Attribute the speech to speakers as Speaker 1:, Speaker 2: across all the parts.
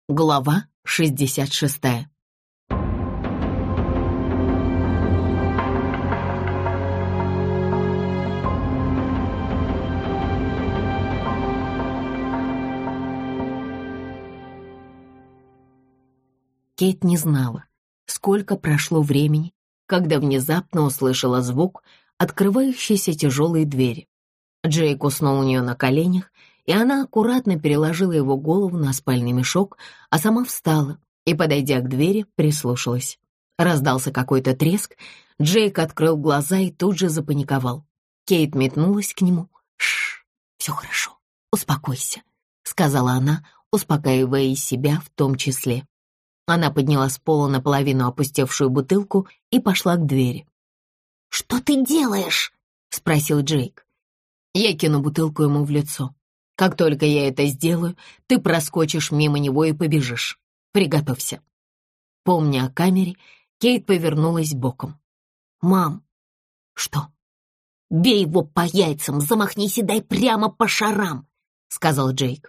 Speaker 1: Глава 66. Кейт не знала, сколько прошло времени, когда внезапно услышала звук открывающейся тяжелой двери. Джейк уснул у нее на коленях, и она аккуратно переложила его голову на спальный мешок, а сама встала и, подойдя к двери, прислушалась. Раздался какой-то треск, Джейк открыл глаза и тут же запаниковал. Кейт метнулась к нему. «Шш, все хорошо, успокойся», — сказала она, успокаивая и себя в том числе. Она подняла с пола наполовину опустевшую бутылку и пошла к двери. «Что ты делаешь?» — спросил Джейк. «Я кину бутылку ему в лицо. Как только я это сделаю, ты проскочишь мимо него и побежишь. Приготовься». Помня о камере, Кейт повернулась боком. «Мам!» «Что?» «Бей его по яйцам, замахнись и дай прямо по шарам», — сказал Джейк.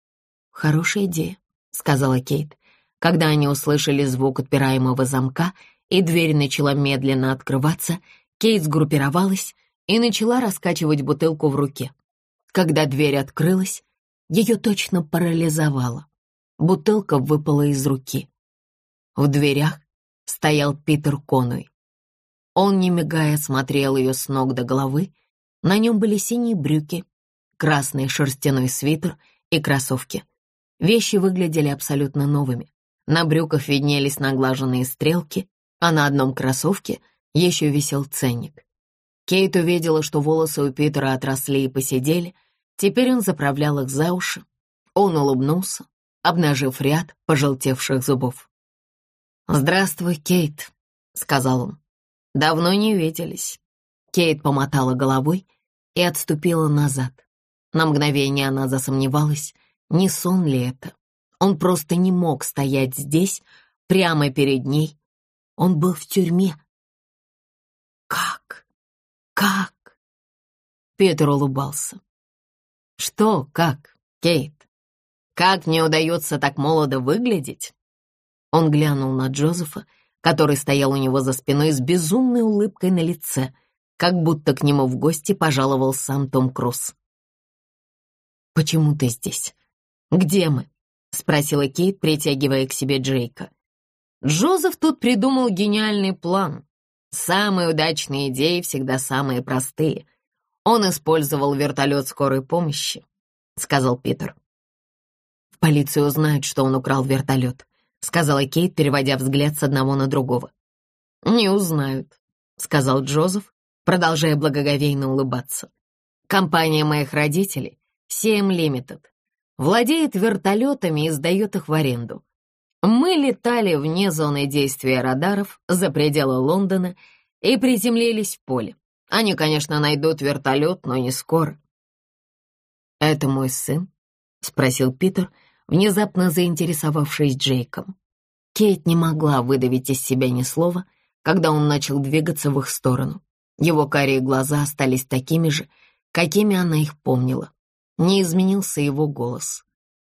Speaker 1: «Хорошая идея», — сказала Кейт. Когда они услышали звук отпираемого замка и дверь начала медленно открываться, Кейт сгруппировалась и начала раскачивать бутылку в руке. Когда дверь открылась, ее точно парализовало. Бутылка выпала из руки. В дверях стоял Питер Конуэй. Он, не мигая, смотрел ее с ног до головы. На нем были синие брюки, красный шерстяной свитер и кроссовки. Вещи выглядели абсолютно новыми. На брюках виднелись наглаженные стрелки, а на одном кроссовке еще висел ценник. Кейт увидела, что волосы у Питера отросли и поседели. Теперь он заправлял их за уши. Он улыбнулся, обнажив ряд пожелтевших зубов. «Здравствуй, Кейт», — сказал он. «Давно не виделись». Кейт помотала головой и отступила назад. На мгновение она засомневалась, не сон ли это. Он просто не мог стоять здесь, прямо перед ней. Он был в тюрьме. Как? Питер улыбался. «Что, как, Кейт? Как мне удается так молодо выглядеть?» Он глянул на Джозефа, который стоял у него за спиной с безумной улыбкой на лице, как будто к нему в гости пожаловал сам Том Круз. «Почему ты здесь? Где мы?» — спросила Кейт, притягивая к себе Джейка. «Джозеф тут придумал гениальный план. Самые удачные идеи всегда самые простые. Он использовал вертолет скорой помощи», — сказал Питер. «В полиции узнают, что он украл вертолет», — сказала Кейт, переводя взгляд с одного на другого. «Не узнают», — сказал Джозеф, продолжая благоговейно улыбаться. «Компания моих родителей, CM Limited, владеет вертолетами и сдает их в аренду. Мы летали вне зоны действия радаров за пределы Лондона и приземлились в поле. Они, конечно, найдут вертолет, но не скоро». «Это мой сын?» — спросил Питер, внезапно заинтересовавшись Джейком. Кейт не могла выдавить из себя ни слова, когда он начал двигаться в их сторону. Его карие глаза остались такими же, какими она их помнила. Не изменился его голос.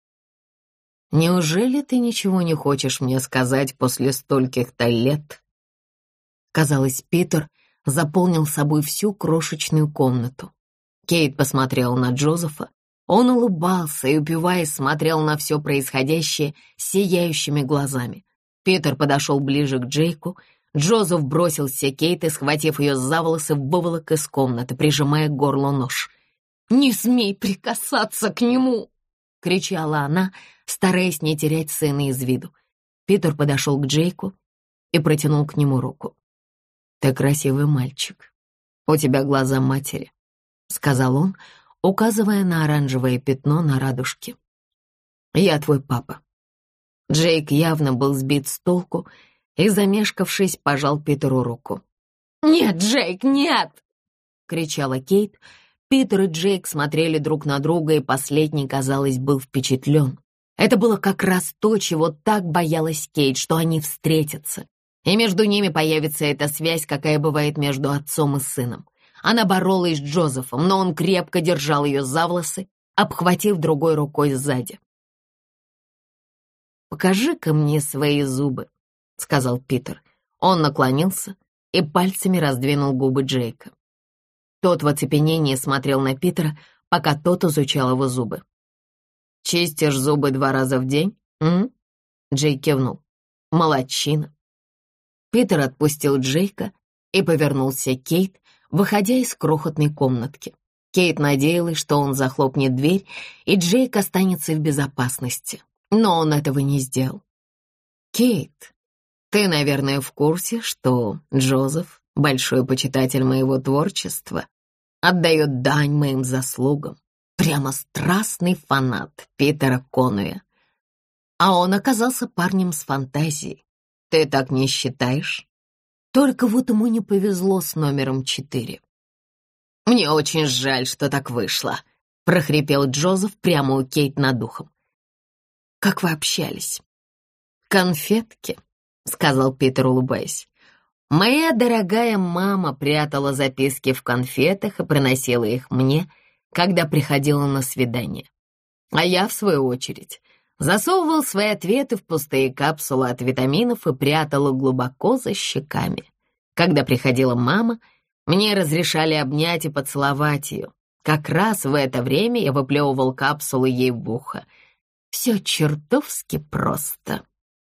Speaker 1: «Неужели ты ничего не хочешь мне сказать после стольких-то лет?» Казалось, Питер заполнил собой всю крошечную комнату. Кейт посмотрела на Джозефа. Он улыбался и, упиваясь, смотрел на все происходящее сияющими глазами. Питер подошел ближе к Джейку. Джозеф бросился к Кейт и, схватив ее за волосы, выволок из комнаты, прижимая к горлу нож. «Не смей прикасаться к нему!» — кричала она, стараясь не терять сына из виду. Питер подошел к Джейку и протянул к нему руку. «Ты красивый мальчик. У тебя глаза матери», — сказал он, указывая на оранжевое пятно на радужке. «Я твой папа». Джейк явно был сбит с толку и, замешкавшись, пожал Питеру руку. «Нет, Джейк, нет!» — кричала Кейт. Питер и Джейк смотрели друг на друга, и последний, казалось, был впечатлен. Это было как раз то, чего так боялась Кейт, что они встретятся, и между ними появится эта связь, какая бывает между отцом и сыном. Она боролась с Джозефом, но он крепко держал ее за волосы, обхватив другой рукой сзади. «Покажи-ка мне свои зубы», — сказал Питер. Он наклонился и пальцами раздвинул губы Джейка. Тот в оцепенении смотрел на Питера, пока тот изучал его зубы. «Чистишь зубы 2 раза в день, м?» Джейк кивнул. «Молодчина». Питер отпустил Джейка и повернулся к Кейт, выходя из крохотной комнатки. Кейт надеялась, что он захлопнет дверь, и Джейк останется в безопасности. Но он этого не сделал. «Кейт, ты, наверное, в курсе, что Джозеф, большой почитатель моего творчества, отдает дань моим заслугам. Прямо страстный фанат Питера Конуэя. А он оказался парнем с фантазией. Ты так не считаешь? Только вот ему не повезло с номером 4. «Мне очень жаль, что так вышло», — прохрипел Джозеф прямо у Кейт над ухом. «Как вы общались?» «Конфетки», — сказал Питер, улыбаясь. «Моя дорогая мама прятала записки в конфетах и приносила их мне, когда приходила на свидание. А я, в свою очередь, засовывал свои ответы в пустые капсулы от витаминов и прятал их глубоко за щеками. Когда приходила мама, мне разрешали обнять и поцеловать ее. Как раз в это время я выплевывал капсулы ей в ухо. Все чертовски просто.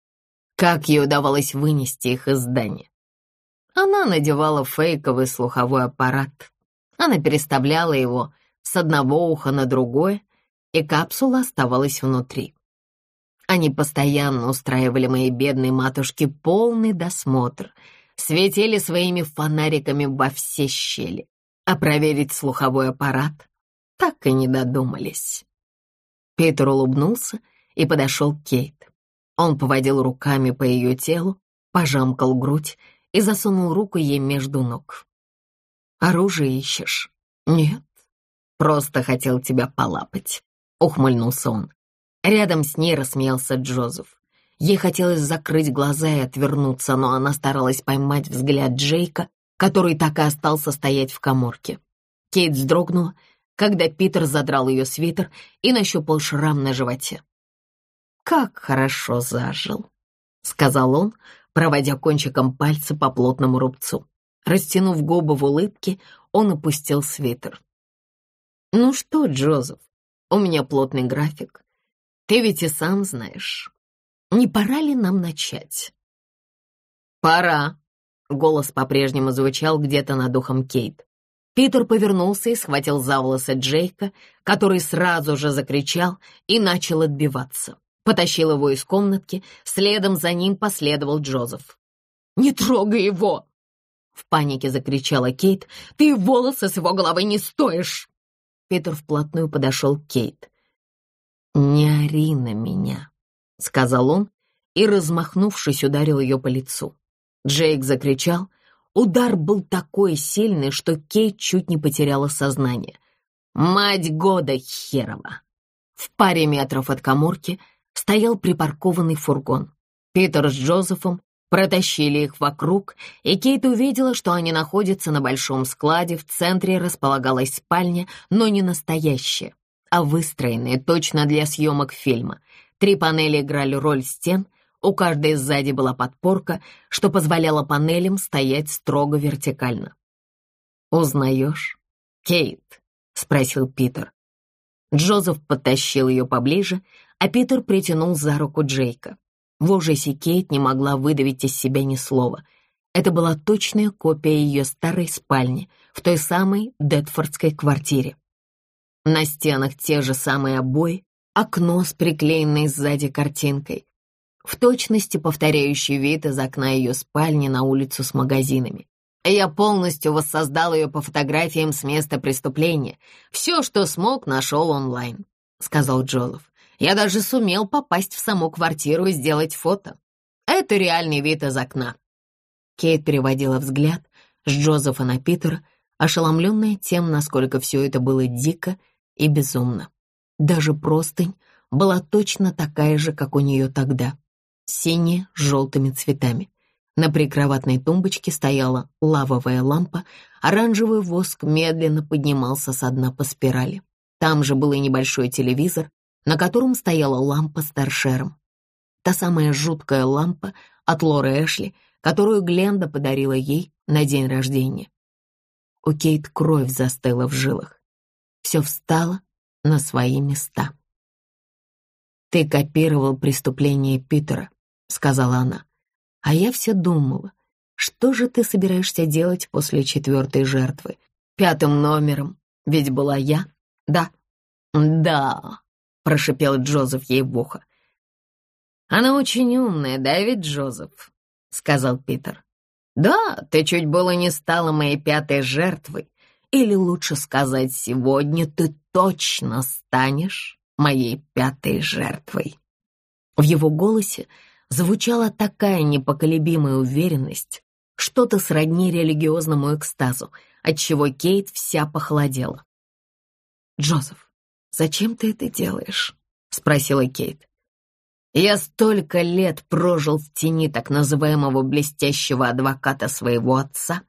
Speaker 1: Как ей удавалось вынести их из здания? Она надевала фейковый слуховой аппарат. Она переставляла его с одного уха на другое, и капсула оставалась внутри. Они постоянно устраивали моей бедной матушке полный досмотр, светили своими фонариками во все щели, а проверить слуховой аппарат так и не додумались. Питер улыбнулся и подошел к Кейт. Он поводил руками по ее телу, пожамкал грудь и засунул руку ей между ног. «Оружие ищешь?» «Нет, просто хотел тебя полапать», — ухмыльнулся он. Рядом с ней рассмеялся Джозеф. Ей хотелось закрыть глаза и отвернуться, но она старалась поймать взгляд Джейка, который так и остался стоять в каморке. Кейт вздрогнула, когда Питер задрал ее свитер и нащупал шрам на животе. «Как хорошо зажил», — сказал он, проводя кончиком пальца по плотному рубцу. Растянув губы в улыбке, он опустил свитер. «Ну что, Джозеф, у меня плотный график. Ты ведь и сам знаешь. Не пора ли нам начать?» «Пора», — голос по-прежнему звучал где-то над ухом Кейт. Питер повернулся и схватил за волосы Джейка, который сразу же закричал и начал отбиваться. Потащил его из комнатки, следом за ним последовал Джозеф. «Не трогай его!» — в панике закричала Кейт. «Ты волосы с его головы не стоишь!» Питер вплотную подошел к Кейт. «Не ори на меня», — сказал он и, размахнувшись, ударил ее по лицу. Джейк закричал. Удар был такой сильный, что Кейт чуть не потеряла сознание. «Мать года херова!» В паре метров от каморки стоял припаркованный фургон. Питер с Джозефом протащили их вокруг, и Кейт увидела, что они находятся на большом складе. В центре располагалась спальня, но не настоящая, а выстроенная точно для съемок фильма. 3 панели играли роль стен, у каждой сзади была подпорка, что позволяло панелям стоять строго вертикально. «Узнаешь, Кейт?» — спросил Питер. Джозеф подтащил ее поближе, а Питер притянул за руку Джейка. В ужасе Кейт не могла выдавить из себя ни слова. Это была точная копия ее старой спальни в той самой Дэтфордской квартире. На стенах те же самые обои, окно с приклеенной сзади картинкой, в точности повторяющий вид из окна ее спальни на улицу с магазинами. Я полностью воссоздал ее по фотографиям с места преступления. Все, что смог, нашел онлайн», — сказал Джозеф. «Я даже сумел попасть в саму квартиру и сделать фото. Это реальный вид из окна». Кейт переводила взгляд с Джозефа на Питера, ошеломленная тем, насколько все это было дико и безумно. Даже простынь была точно такая же, как у нее тогда, синяя с желтыми цветами. На прикроватной тумбочке стояла лавовая лампа, оранжевый воск медленно поднимался со дна по спирали. Там же был и небольшой телевизор, на котором стояла лампа с торшером. та самая жуткая лампа от Лоры Эшли, которую Гленда подарила ей на день рождения. У Кейт кровь застыла в жилах. Все встало на свои места. «Ты копировал преступление Питера», — сказала она. «А я все думала, что же ты собираешься делать после 4-й жертвы? 5-м номером ведь была я, да?» «Да», — прошипел Джозеф ей в ухо. «Она очень умная, да ведь, Джозеф?» — сказал Питер. «Да, ты чуть было не стала моей 5-й жертвой. Или лучше сказать, сегодня ты точно станешь моей 5-й жертвой». В его голосе звучала такая непоколебимая уверенность, что-то сродни религиозному экстазу, отчего Кейт вся похолодела. «Джозеф, зачем ты это делаешь?» — спросила Кейт. «Я столько лет прожил в тени так называемого блестящего адвоката своего отца.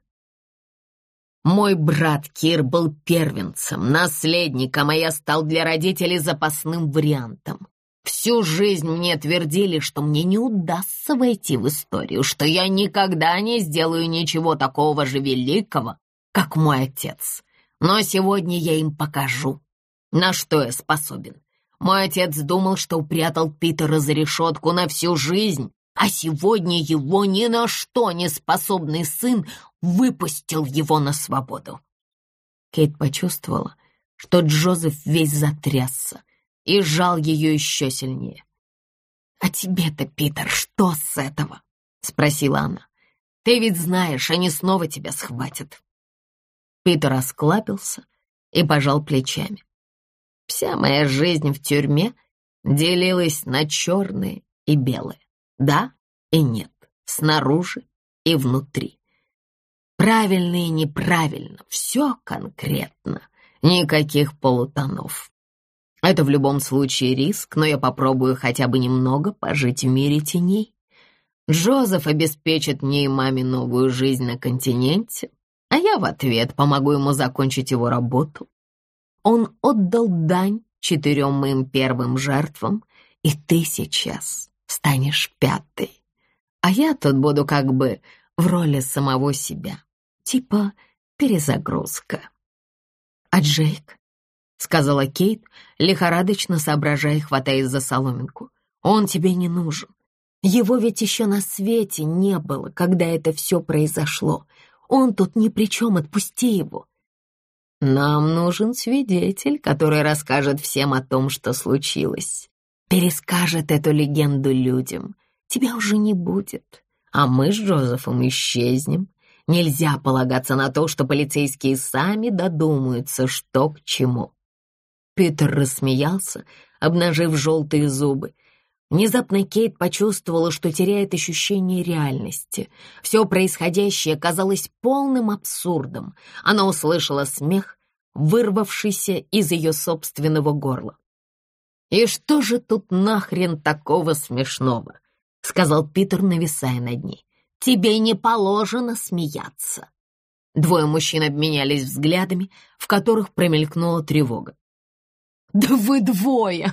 Speaker 1: Мой брат Кир был первенцем, наследником, а я стал для родителей запасным вариантом. Всю жизнь мне твердили, что мне не удастся войти в историю, что я никогда не сделаю ничего такого же великого, как мой отец. Но сегодня я им покажу, на что я способен. Мой отец думал, что упрятал Питера за решетку на всю жизнь, а сегодня его ни на что не способный сын выпустил его на свободу». Кейт почувствовала, что Джозеф весь затрясся и сжал ее еще сильнее. «А тебе-то, Питер, что с этого?» — спросила она. «Ты ведь знаешь, они снова тебя схватят». Питер осклабился и пожал плечами. «Вся моя жизнь в тюрьме делилась на черное и белое. Да и нет, снаружи и внутри. Правильно и неправильно, все конкретно, никаких полутонов. Это в любом случае риск, но я попробую хотя бы немного пожить в мире теней. Джозеф обеспечит мне и маме новую жизнь на континенте, а я в ответ помогу ему закончить его работу. Он отдал дань 4 моим первым жертвам, и ты сейчас станешь 5-й. А я тут буду как бы в роли самого себя, типа перезагрузка». «А Джейк?» — сказала Кейт, лихорадочно соображая и хватаясь за соломинку. «Он тебе не нужен. Его ведь еще на свете не было, когда это все произошло. Он тут ни при чем, отпусти его». «Нам нужен свидетель, который расскажет всем о том, что случилось. Перескажет эту легенду людям. Тебя уже не будет, а мы с Джозефом исчезнем. Нельзя полагаться на то, что полицейские сами додумаются, что к чему». Питер рассмеялся, обнажив желтые зубы. Внезапно Кейт почувствовала, что теряет ощущение реальности. Все происходящее казалось полным абсурдом. Она услышала смех, вырвавшийся из ее собственного горла. «И что же тут нахрен такого смешного?» — сказал Питер, нависая над ней. «Тебе не положено смеяться». Двое мужчин обменялись взглядами, в которых промелькнула тревога. «Да вы двое!»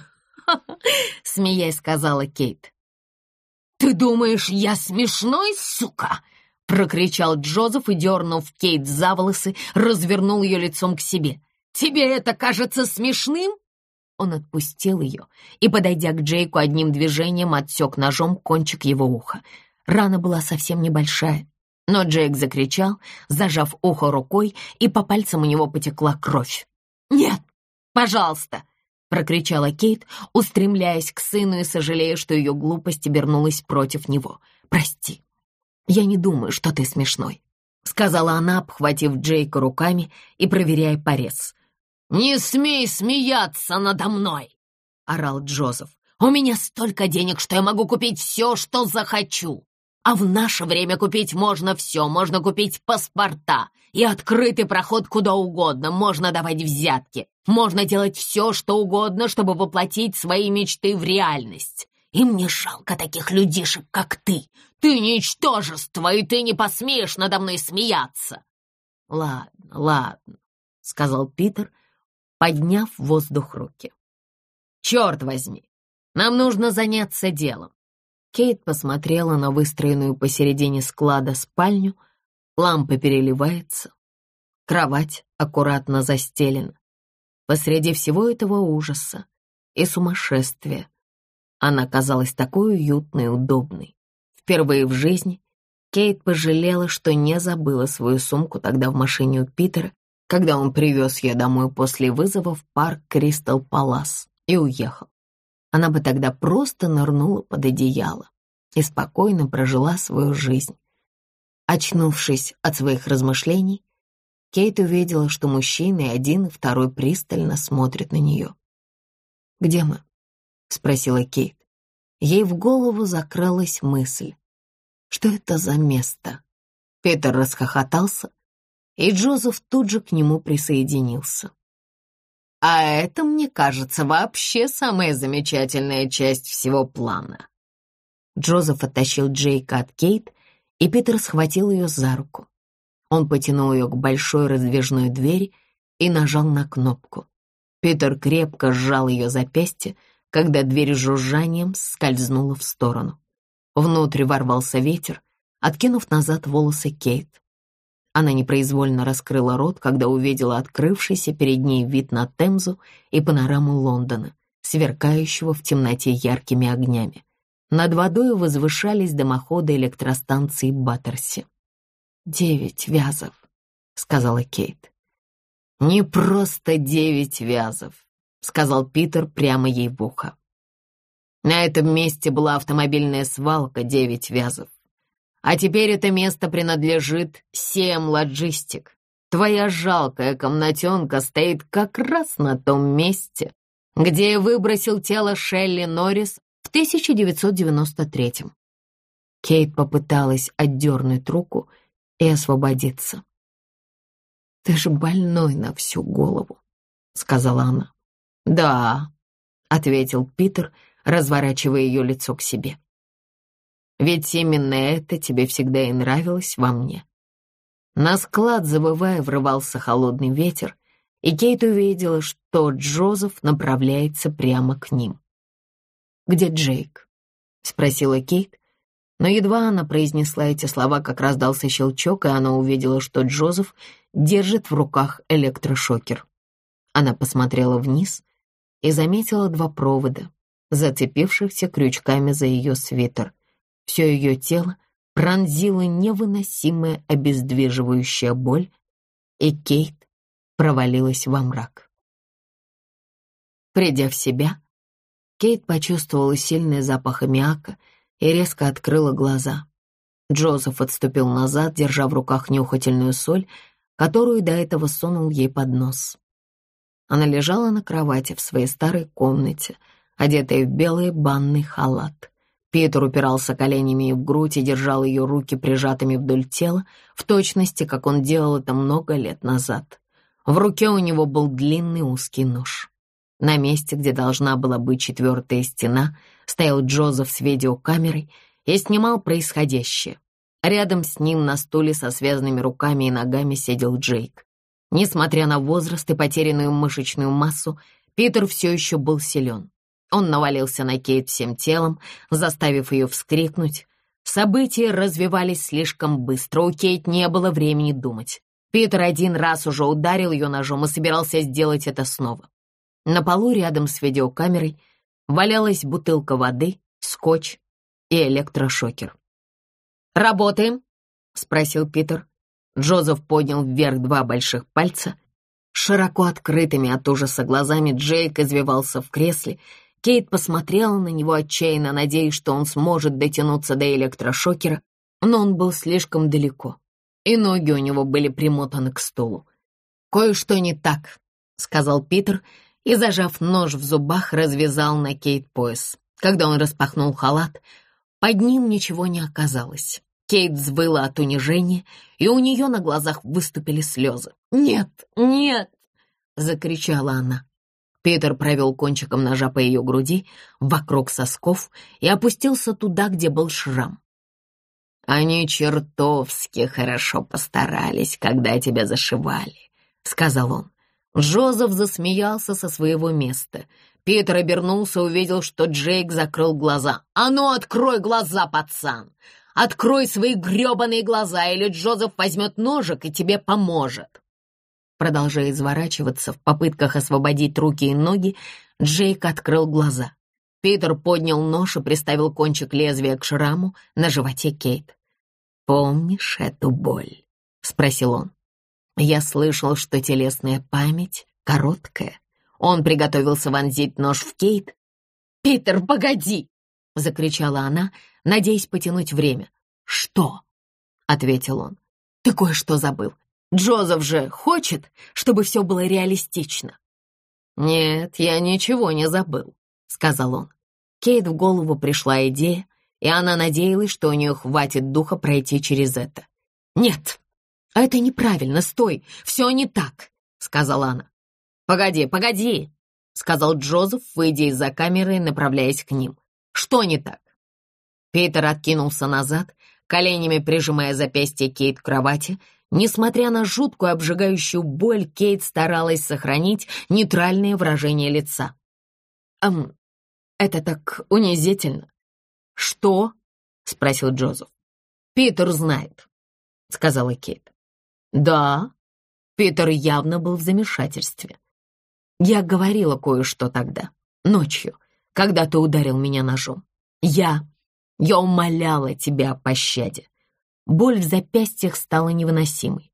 Speaker 1: — смеясь сказала Кейт. «Ты думаешь, я смешной, сука?» — прокричал Джозеф и, дернув Кейт за волосы, развернул ее лицом к себе. «Тебе это кажется смешным?» Он отпустил ее и, подойдя к Джейку, одним движением отсек ножом кончик его уха. Рана была совсем небольшая, но Джейк закричал, зажав ухо рукой, и по пальцам у него потекла кровь. «Нет, пожалуйста!» — прокричала Кейт, устремляясь к сыну и сожалея, что ее глупость обернулась против него. «Прости, я не думаю, что ты смешной», — сказала она, обхватив Джейка руками и проверяя порез. «Не смей смеяться надо мной!» — орал Джозеф. «У меня столько денег, что я могу купить все, что захочу. А в наше время купить можно все. Можно купить паспорта и открытый проход куда угодно. Можно давать взятки. Можно делать все, что угодно, чтобы воплотить свои мечты в реальность. И мне жалко таких людишек, как ты. Ты ничтожество, и ты не посмеешь надо мной смеяться». «Ладно, ладно», — сказал Питер, подняв в воздух руки. «Черт возьми, нам нужно заняться делом. Кейт посмотрела на выстроенную посередине склада спальню. Лампа переливается, кровать аккуратно застелена. Посреди всего этого ужаса и сумасшествия она казалась такой уютной и удобной. Впервые в жизни Кейт пожалела, что не забыла свою сумку тогда в машине у Питера, когда он привез ее домой после вызова в парк Кристал Палас и уехал. Она бы тогда просто нырнула под одеяло и спокойно прожила свою жизнь. Очнувшись от своих размышлений, Кейт увидела, что мужчины один и второй пристально смотрят на нее. «Где мы?» — спросила Кейт. Ей в голову закралась мысль. Что это за место? Питер расхохотался, и Джозеф тут же к нему присоединился. «А это, мне кажется, вообще самая замечательная часть всего плана». Джозеф оттащил Джейка от Кейт, и Питер схватил ее за руку. Он потянул ее к большой раздвижной двери и нажал на кнопку. Питер крепко сжал ее запястье, когда дверь с жужжанием скользнула в сторону. Внутрь ворвался ветер, откинув назад волосы Кейт. Она непроизвольно раскрыла рот, когда увидела открывшийся перед ней вид на Темзу и панораму Лондона, сверкающего в темноте яркими огнями. Над водой возвышались дымоходы электростанции Баттерси. 9 вязов, сказала Кейт. Не просто 9 вязов, сказал Питер прямо ей в ухо. На этом месте была автомобильная свалка 9 вязов. А теперь это место принадлежит CM Logistic. Твоя жалкая комнатенка стоит как раз на том месте, где я выбросил тело Шелли Норрис в 1993-м. Кейт попыталась отдернуть руку и освободиться. «Ты же больной на всю голову», — сказала она. «Да», — ответил Питер, разворачивая ее лицо к себе. «Ведь именно это тебе всегда и нравилось во мне». На склад, завывая, врывался холодный ветер, и Кейт увидела, что Джозеф направляется прямо к ним. «Где Джейк?» — спросила Кейт, но едва она произнесла эти слова, как раздался щелчок, и она увидела, что Джозеф держит в руках электрошокер. Она посмотрела вниз и заметила 2 провода, зацепившихся крючками за ее свитер. Все ее тело пронзила невыносимая обездвиживающая боль, и Кейт провалилась во мрак. Придя в себя, Кейт почувствовала сильный запах аммиака и резко открыла глаза. Джозеф отступил назад, держа в руках нюхательную соль, которую до этого сунул ей под нос. Она лежала на кровати в своей старой комнате, одетая в белый банный халат. Питер упирался коленями в грудь и держал ее руки прижатыми вдоль тела, в точности, как он делал это много лет назад. В руке у него был длинный узкий нож. На месте, где должна была быть 4-я стена, стоял Джозеф с видеокамерой и снимал происходящее. Рядом с ним на стуле со связанными руками и ногами сидел Джейк. Несмотря на возраст и потерянную мышечную массу, Питер все еще был силен. Он навалился на Кейт всем телом, заставив ее вскрикнуть. События развивались слишком быстро, у Кейт не было времени думать. Питер 1 раз уже ударил ее ножом и собирался сделать это снова. На полу рядом с видеокамерой валялась бутылка воды, скотч и электрошокер. «Работаем?» — спросил Питер. Джозеф поднял вверх 2 больших пальца. Широко открытыми от ужаса глазами Джейк извивался в кресле. Кейт посмотрела на него отчаянно, надеясь, что он сможет дотянуться до электрошокера, но он был слишком далеко, и ноги у него были примотаны к стулу. «Кое-что не так», — сказал Питер, и, зажав нож в зубах, развязал на Кейт пояс. Когда он распахнул халат, под ним ничего не оказалось. Кейт взвыла от унижения, и у нее на глазах выступили слезы. «Нет, нет!» — закричала она. Питер провел кончиком ножа по ее груди, вокруг сосков, и опустился туда, где был шрам. «Они чертовски хорошо постарались, когда тебя зашивали», — сказал он. Джозеф засмеялся со своего места. Питер обернулся и увидел, что Джейк закрыл глаза. «А ну, открой глаза, пацан! Открой свои грёбаные глаза, или Джозеф возьмет ножик и тебе поможет!» Продолжая изворачиваться в попытках освободить руки и ноги, Джейк открыл глаза. Питер поднял нож и приставил кончик лезвия к шраму на животе Кейт. «Помнишь эту боль?» — спросил он. «Я слышал, что телесная память короткая». Он приготовился вонзить нож в Кейт. «Питер, погоди!» — закричала она, надеясь потянуть время. «Что?» — ответил он. «Ты кое-что забыл. Джозеф же хочет, чтобы все было реалистично». «Нет, я ничего не забыл», — сказал он. Кейт в голову пришла идея, и она надеялась, что у нее хватит духа пройти через это. «Нет, это неправильно, стой, все не так», — сказала она. «Погоди», — сказал Джозеф, выйдя из-за камеры и направляясь к ним. «Что не так?» Питер откинулся назад, коленями прижимая запястье Кейт к кровати. Несмотря на жуткую обжигающую боль, Кейт старалась сохранить нейтральное выражение лица. Это так унизительно». «Что?» — спросил Джозеф. «Питер знает», — сказала Кейт. «Да». Питер явно был в замешательстве. «Я говорила кое-что тогда, ночью, когда ты ударил меня ножом. Я умоляла тебя о пощаде». Боль в запястьях стала невыносимой.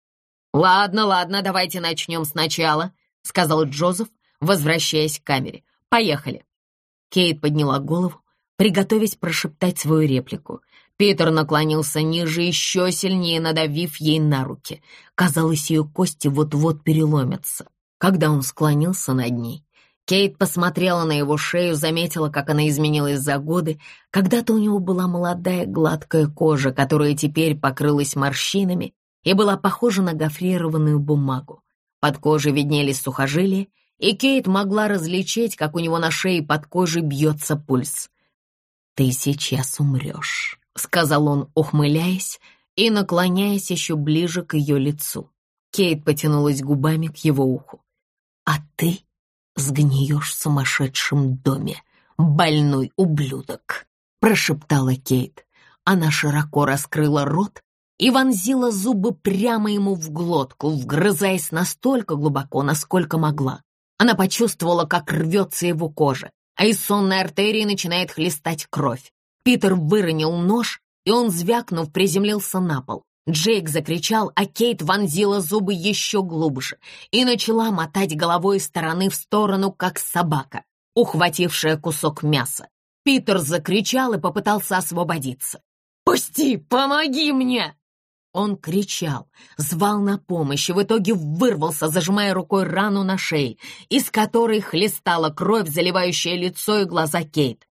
Speaker 1: «Ладно, давайте начнем сначала», — сказал Джозеф, возвращаясь к камере. «Поехали». Кейт подняла голову, приготовясь прошептать свою реплику. Питер наклонился ниже, еще сильнее надавив ей на руки. Казалось, ее кости вот-вот переломятся. Когда он склонился над ней, Кейт посмотрела на его шею, заметила, как она изменилась за годы. Когда-то у него была молодая гладкая кожа, которая теперь покрылась морщинами и была похожа на гофрированную бумагу. Под кожей виднелись сухожилия, и Кейт могла различить, как у него на шее под кожей бьется пульс. «Ты сейчас умрешь», — сказал он, ухмыляясь и наклоняясь еще ближе к ее лицу. Кейт потянулась губами к его уху. «А ты сгниешь в сумасшедшем доме, больной ублюдок», — прошептала Кейт. Она широко раскрыла рот и вонзила зубы прямо ему в глотку, вгрызаясь настолько глубоко, насколько могла. Она почувствовала, как рвется его кожа, а из сонной артерии начинает хлестать кровь. Питер выронил нож, и он, звякнув, приземлился на пол. Джейк закричал, а Кейт вонзила зубы еще глубже и начала мотать головой из стороны в сторону, как собака, ухватившая кусок мяса. Питер закричал и попытался освободиться. «Пусти! Помоги мне!» Он кричал, звал на помощь и в итоге вырвался, зажимая рукой рану на шее, из которой хлестала кровь, заливающая лицо и глаза Кейт.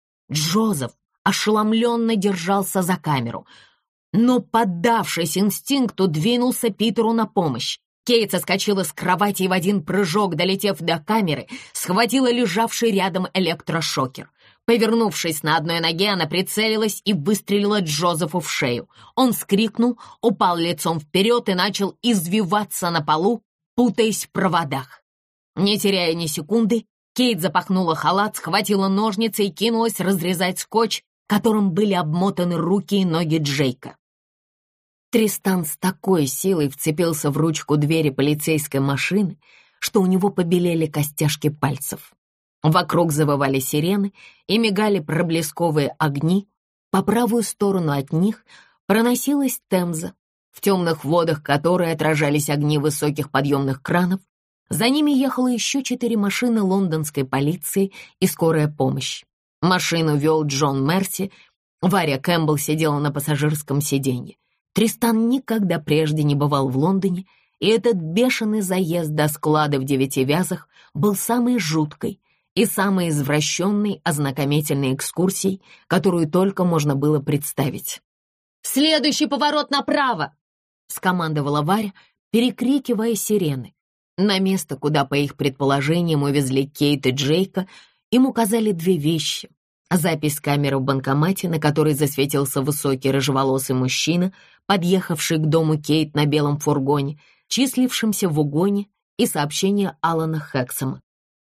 Speaker 1: Джозеф ошеломленно держался за камеру, но, поддавшись инстинкту, двинулся Питеру на помощь. Кейт соскочила с кровати и в один прыжок, долетев до камеры, схватила лежавший рядом электрошокер. Повернувшись на одной ноге, она прицелилась и выстрелила Джозефу в шею. Он вскрикнул, упал лицом вперед и начал извиваться на полу, путаясь в проводах. Не теряя ни секунды, Кейт запахнула халат, схватила ножницы и кинулась разрезать скотч, которым были обмотаны руки и ноги Джейка. Тристан с такой силой вцепился в ручку двери полицейской машины, что у него побелели костяшки пальцев. Вокруг завывали сирены и мигали проблесковые огни. По правую сторону от них проносилась Темза, в темных водах которой отражались огни высоких подъемных кранов. За ними ехало еще 4 машины лондонской полиции и скорая помощь. Машину вел Джон Мерси, Варя Кэмпбелл сидела на пассажирском сиденье. Тристан никогда прежде не бывал в Лондоне, и этот бешеный заезд до склада в 9 Вязах был самой жуткой и самой извращенной ознакомительной экскурсией, которую только можно было представить. «Следующий поворот направо!» — скомандовала Варя, перекрикивая сирены. На место, куда, по их предположениям, увезли Кейт и Джейка, им указали 2 вещи. Запись камеры в банкомате, на которой засветился высокий рыжеволосый мужчина, подъехавший к дому Кейт на белом фургоне, числившемся в угоне, и сообщение Алана Хэксома.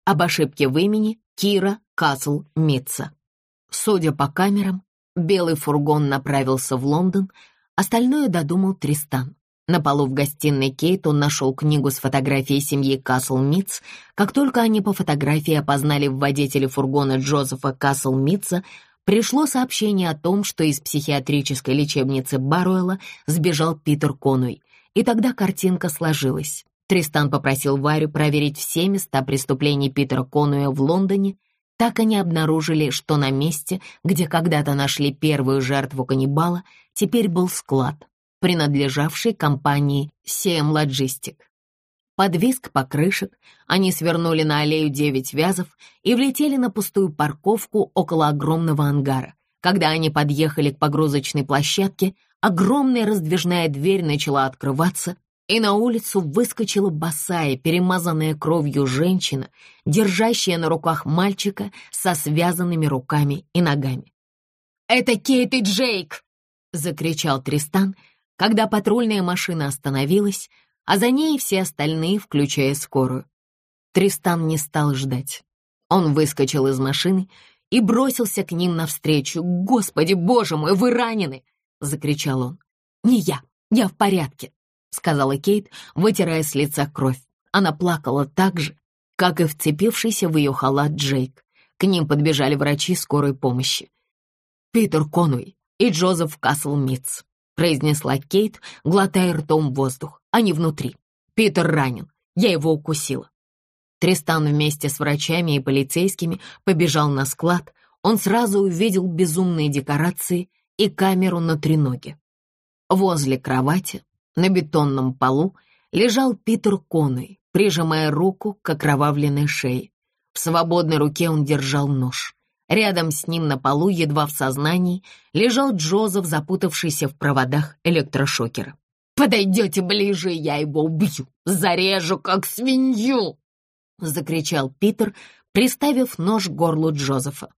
Speaker 1: об ошибке в имени Кира Касл Митца. Судя по камерам, белый фургон направился в Лондон, остальное додумал Тристан. На полу в гостиной Кейт он нашел книгу с фотографией семьи Касл Митц. Как только они по фотографии опознали в водителе фургона Джозефа Касл Митца, пришло сообщение о том, что из психиатрической лечебницы Барруэлла сбежал Питер Конуэй. И тогда картинка сложилась. Тристан попросил Варю проверить все места преступлений Питера Конуэя в Лондоне. Так они обнаружили, что на месте, где когда-то нашли первую жертву каннибала, теперь был склад, принадлежавший компании CM Logistic. Под визг покрышек они свернули на аллею 9 Вязов и влетели на пустую парковку около огромного ангара. Когда они подъехали к погрузочной площадке, огромная раздвижная дверь начала открываться, и на улицу выскочила босая, перемазанная кровью женщина, держащая на руках мальчика со связанными руками и ногами. «Это Кейт и Джейк!» — закричал Тристан, когда патрульная машина остановилась, а за ней все остальные, включая скорую. Тристан не стал ждать. Он выскочил из машины и бросился к ним навстречу. «Господи, боже мой, вы ранены!» — закричал он. «Не я в порядке», — сказала Кейт, вытирая с лица кровь. Она плакала так же, как и вцепившийся в ее халат Джейк. К ним подбежали врачи скорой помощи. «Питер Конуэй и Джозеф Касл Митц», — произнесла Кейт, глотая ртом воздух. «Они внутри. Питер ранен. Я его укусила». Тристан вместе с врачами и полицейскими побежал на склад. Он сразу увидел безумные декорации и камеру на треноге. Возле кровати на бетонном полу лежал Питер Конуэй, прижимая руку к окровавленной шее. В свободной руке он держал нож. Рядом с ним на полу, едва в сознании, лежал Джозеф, запутавшийся в проводах электрошокера. «Подойдете ближе, я его убью, зарежу, как свинью!» — закричал Питер, приставив нож к горлу Джозефа.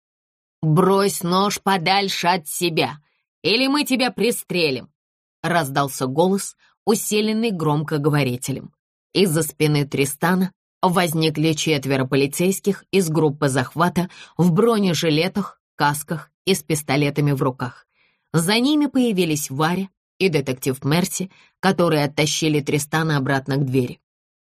Speaker 1: «Брось нож подальше от себя, или мы тебя пристрелим!» — раздался голос, усиленный громкоговорителем. Из-за спины Тристана возникли 4 полицейских из группы захвата в бронежилетах, касках и с пистолетами в руках. За ними появились Варя и детектив Мерси, которые оттащили Тристана обратно к двери.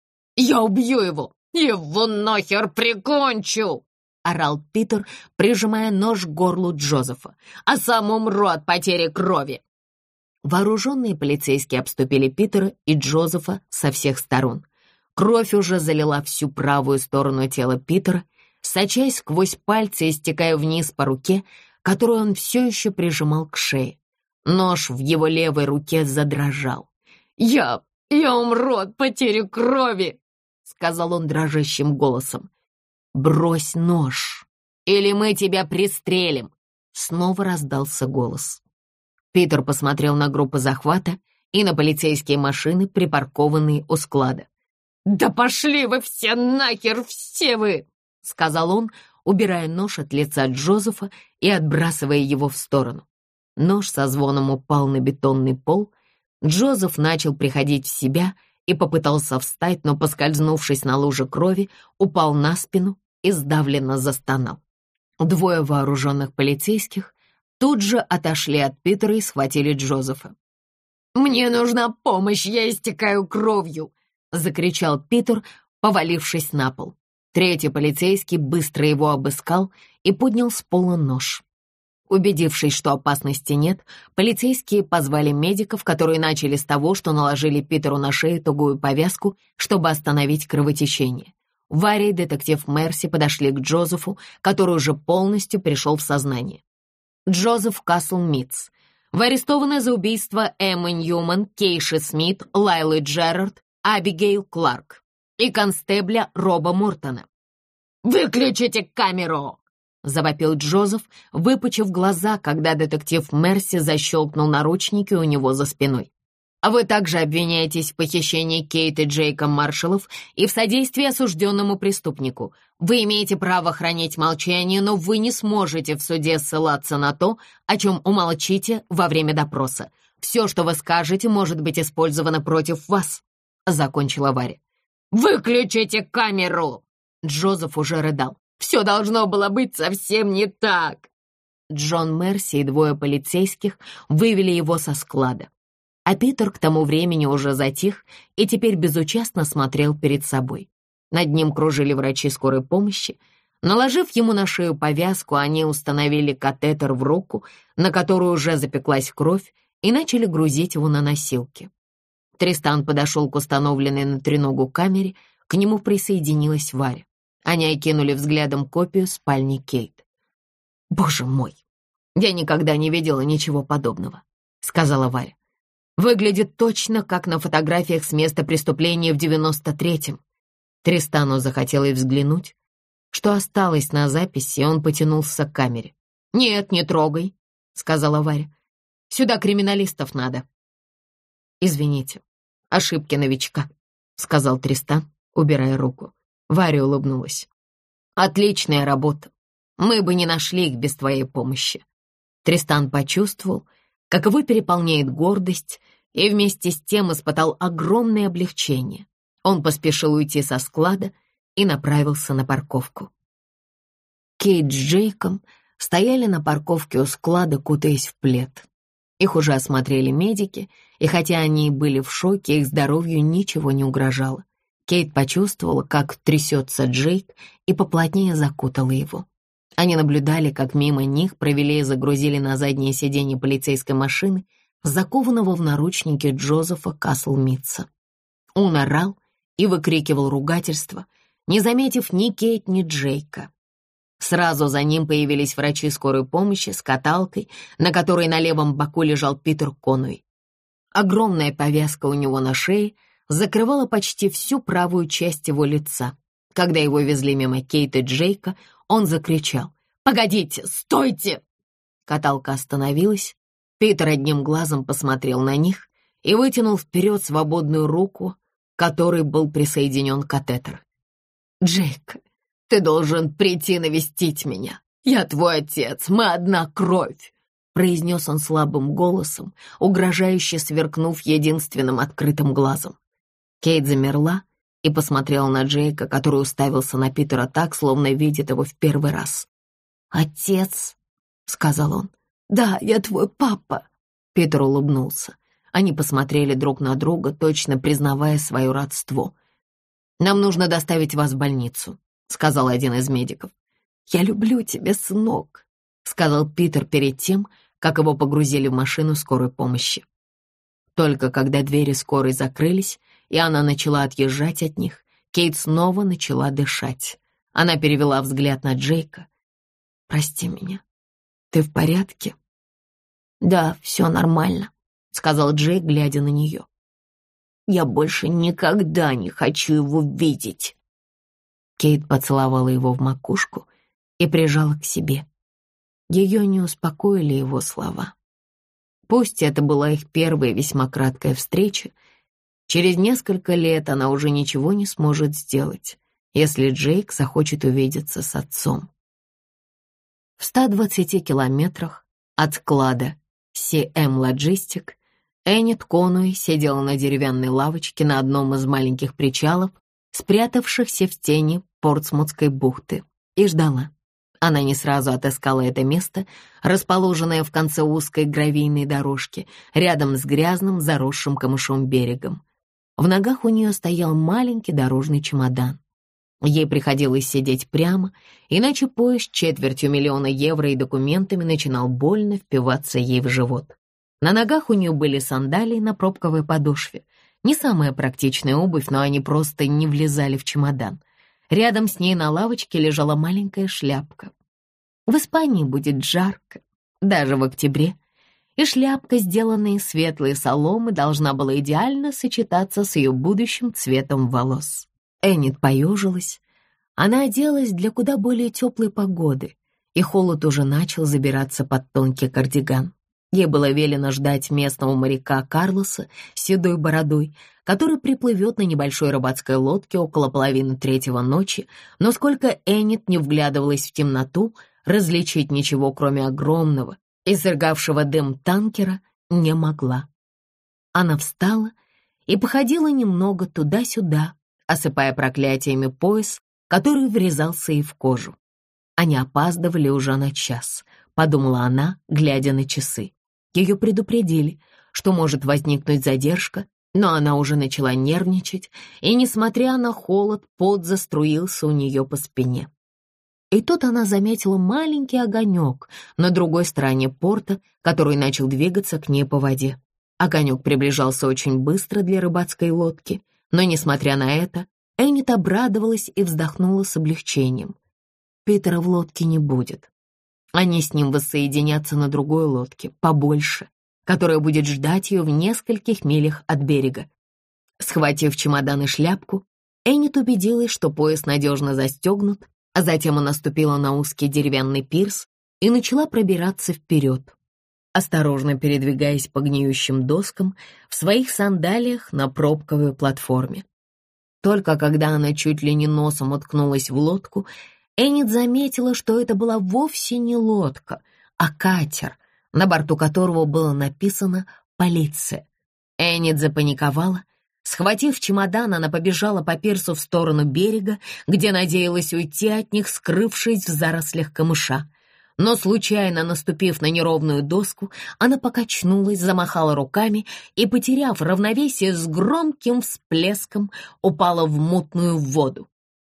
Speaker 1: «Я убью его! Его нахер прикончу!» — орал Питер, прижимая нож к горлу Джозефа. «А сам умру от потери крови!» Вооруженные полицейские обступили Питера и Джозефа со всех сторон. Кровь уже залила всю правую сторону тела Питера, сочась сквозь пальцы и стекая вниз по руке, которую он все еще прижимал к шее. Нож в его левой руке задрожал. «Я умру от потери крови!» — сказал он дрожащим голосом. «Брось нож, или мы тебя пристрелим!» Снова раздался голос. Питер посмотрел на группу захвата и на полицейские машины, припаркованные у склада. «Да пошли вы все нахер, все вы!» — сказал он, убирая нож от лица Джозефа и отбрасывая его в сторону. Нож со звоном упал на бетонный пол. Джозеф начал приходить в себя и попытался встать, но, поскользнувшись на луже крови, упал на спину и сдавленно застонал. 2 вооруженных полицейских тут же отошли от Питера и схватили Джозефа. «Мне нужна помощь, я истекаю кровью!» — закричал Питер, повалившись на пол. 3-й полицейский быстро его обыскал и поднял с пола нож. Убедившись, что опасности нет, полицейские позвали медиков, которые начали с того, что наложили Питеру на шею тугую повязку, чтобы остановить кровотечение. Варя и детектив Мерси подошли к Джозефу, который уже полностью пришел в сознание. Джозеф Касл Митц. Вы арестованы за убийство Эммы Ньюман, Кейши Смит, Лайлы Джерард, Абигейл Кларк и констебля Роба Мортона. «Выключите камеру!» — завопил Джозеф, выпучив глаза, когда детектив Мерси защелкнул наручники у него за спиной. «Вы также обвиняетесь в похищении Кейт и Джейка Маршаллов и в содействии осужденному преступнику. Вы имеете право хранить молчание, но вы не сможете в суде ссылаться на то, о чем умолчите во время допроса. Все, что вы скажете, может быть использовано против вас», — закончила Варя. «Выключите камеру!» Джозеф уже рыдал. «Все должно было быть совсем не так!» Джон Мерси и двое полицейских вывели его со склада. А Питер к тому времени уже затих и теперь безучастно смотрел перед собой. Над ним кружили врачи скорой помощи. Наложив ему на шею повязку, они установили катетер в руку, на которую уже запеклась кровь, и начали грузить его на носилки. Тристан подошел к установленной на треногу камере, к нему присоединилась Варя. Они окинули взглядом копию спальни Кейт. «Боже мой, я никогда не видела ничего подобного», — сказала Варя. «Выглядит точно, как на фотографиях с места преступления в 93-м». Тристану захотелось взглянуть, что осталось на записи, и он потянулся к камере. «Нет, не трогай», — сказала Варя. «Сюда криминалистов надо». «Извините, ошибки новичка», — сказал Тристан, убирая руку. Варя улыбнулась. «Отличная работа. Мы бы не нашли их без твоей помощи». Тристан почувствовал, как его переполняет гордость, и вместе с тем испытал огромное облегчение. Он поспешил уйти со склада и направился на парковку. Кейт с Джейком стояли на парковке у склада, кутаясь в плед. Их уже осмотрели медики, и хотя они и были в шоке, их здоровью ничего не угрожало. Кейт почувствовала, как трясется Джейк, и поплотнее закутала его. Они наблюдали, как мимо них провели и загрузили на заднее сиденье полицейской машины закованного в наручники Джозефа Каслмитца. Он орал и выкрикивал ругательства, не заметив ни Кейт, ни Джейка. Сразу за ним появились врачи скорой помощи с каталкой, на которой на левом боку лежал Питер Конуэй. Огромная повязка у него на шее закрывала почти всю правую часть его лица. Когда его везли мимо Кейт и Джейка, он закричал: «Погодите, стойте!» Каталка остановилась. Питер одним глазом посмотрел на них и вытянул вперед свободную руку, к которой был присоединен катетер. «Джейк, ты должен прийти навестить меня. Я твой отец, мы одна кровь», произнес он слабым голосом, угрожающе сверкнув единственным открытым глазом. Кейт замерла и посмотрела на Джейка, который уставился на Питера так, словно видит его в первый раз. «Отец», — сказал он. «Да, я твой папа». Питер улыбнулся. Они посмотрели друг на друга, точно признавая свое родство. «Нам нужно доставить вас в больницу», — сказал один из медиков. «Я люблю тебя, сынок», — сказал Питер перед тем, как его погрузили в машину скорой помощи. Только когда двери скорой закрылись, и она начала отъезжать от них, Кейт снова начала дышать. Она перевела взгляд на Джейка. «Прости меня. Ты в порядке?» «Да, все нормально», — сказал Джейк, глядя на нее. «Я больше никогда не хочу его видеть». Кейт поцеловала его в макушку и прижала к себе. Ее не успокоили его слова. Пусть это была их первая весьма краткая встреча, через несколько лет она уже ничего не сможет сделать, если Джейк захочет увидеться с отцом. В 120 километрах от склада CM Logistic Эннет Конуэй сидела на деревянной лавочке на одном из маленьких причалов, спрятавшихся в тени Портсмутской бухты, и ждала. Она не сразу отыскала это место, расположенное в конце узкой гравийной дорожки, рядом с грязным, заросшим камышом берегом. В ногах у нее стоял маленький дорожный чемодан. Ей приходилось сидеть прямо, иначе поезд с 250 000 евро и документами начинал больно впиваться ей в живот. На ногах у нее были сандалии на пробковой подошве. Не самая практичная обувь, но они просто не влезали в чемодан. Рядом с ней на лавочке лежала маленькая шляпка. В Испании будет жарко, даже в октябре, и шляпка, сделанная из светлой соломы, должна была идеально сочетаться с ее будущим цветом волос. Эннет поежилась. Она оделась для куда более теплой погоды, и холод уже начал забираться под тонкий кардиган. Ей было велено ждать местного моряка Карлоса с седой бородой, который приплывет на небольшой рыбацкой лодке около 2:30 ночи, но сколько Эннет не вглядывалась в темноту, различить ничего, кроме огромного, изрыгавшего дым танкера, не могла. Она встала и походила немного туда-сюда, осыпая проклятиями пояс, который врезался ей в кожу. Они опаздывали уже на час, подумала она, глядя на часы. Ее предупредили, что может возникнуть задержка, но она уже начала нервничать, и, несмотря на холод, пот заструился у нее по спине. И тут она заметила маленький огонек на другой стороне порта, который начал двигаться к ней по воде. Огонек приближался очень быстро для рыбацкой лодки, но, несмотря на это, Эннет обрадовалась и вздохнула с облегчением. Питера в лодке не будет. Они с ним воссоединятся на другой лодке, побольше, которая будет ждать ее в нескольких милях от берега. Схватив чемодан и шляпку, Эннет убедилась, что пояс надежно застегнут, а затем она ступила на узкий деревянный пирс и начала пробираться вперед, осторожно передвигаясь по гниющим доскам в своих сандалиях на пробковой платформе. Только когда она чуть ли не носом уткнулась в лодку, Эннет заметила, что это была вовсе не лодка, а катер, на борту которого было написано «Полиция». Эннет запаниковала. Схватив чемодан, она побежала по пирсу в сторону берега, где надеялась уйти от них, скрывшись в зарослях камыша. Но, случайно наступив на неровную доску, она покачнулась, замахала руками и, потеряв равновесие, с громким всплеском упала в мутную воду.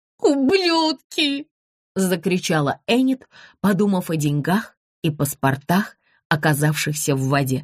Speaker 1: «Ублюдки!» — закричала Эннет, подумав о деньгах и паспортах, оказавшихся в воде.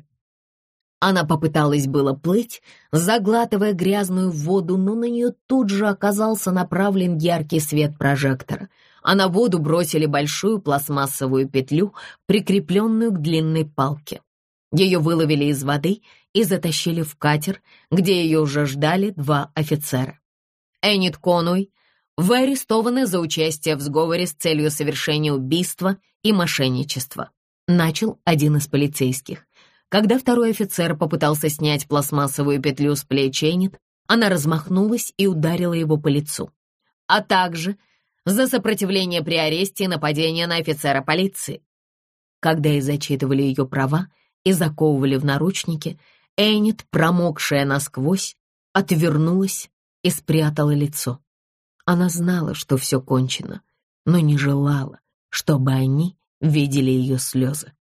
Speaker 1: Она попыталась было плыть, заглатывая грязную воду, но на нее тут же оказался направлен яркий свет прожектора, а на воду бросили большую пластмассовую петлю, прикрепленную к длинной палке. Ее выловили из воды и затащили в катер, где ее уже ждали 2 офицера. Эннет Конуэй, вы арестованы за участие в сговоре с целью совершения убийства и мошенничества, начал один из полицейских. Когда второй офицер попытался снять пластмассовую петлю с плеч Эннет, она размахнулась и ударила его по лицу. А также за сопротивление при аресте и нападение на офицера полиции. Когда ей зачитывали ее права и заковывали в наручники, Эннет, промокшая насквозь, отвернулась и спрятала лицо. Она знала, что все кончено, но не желала, чтобы они видели ее слезы.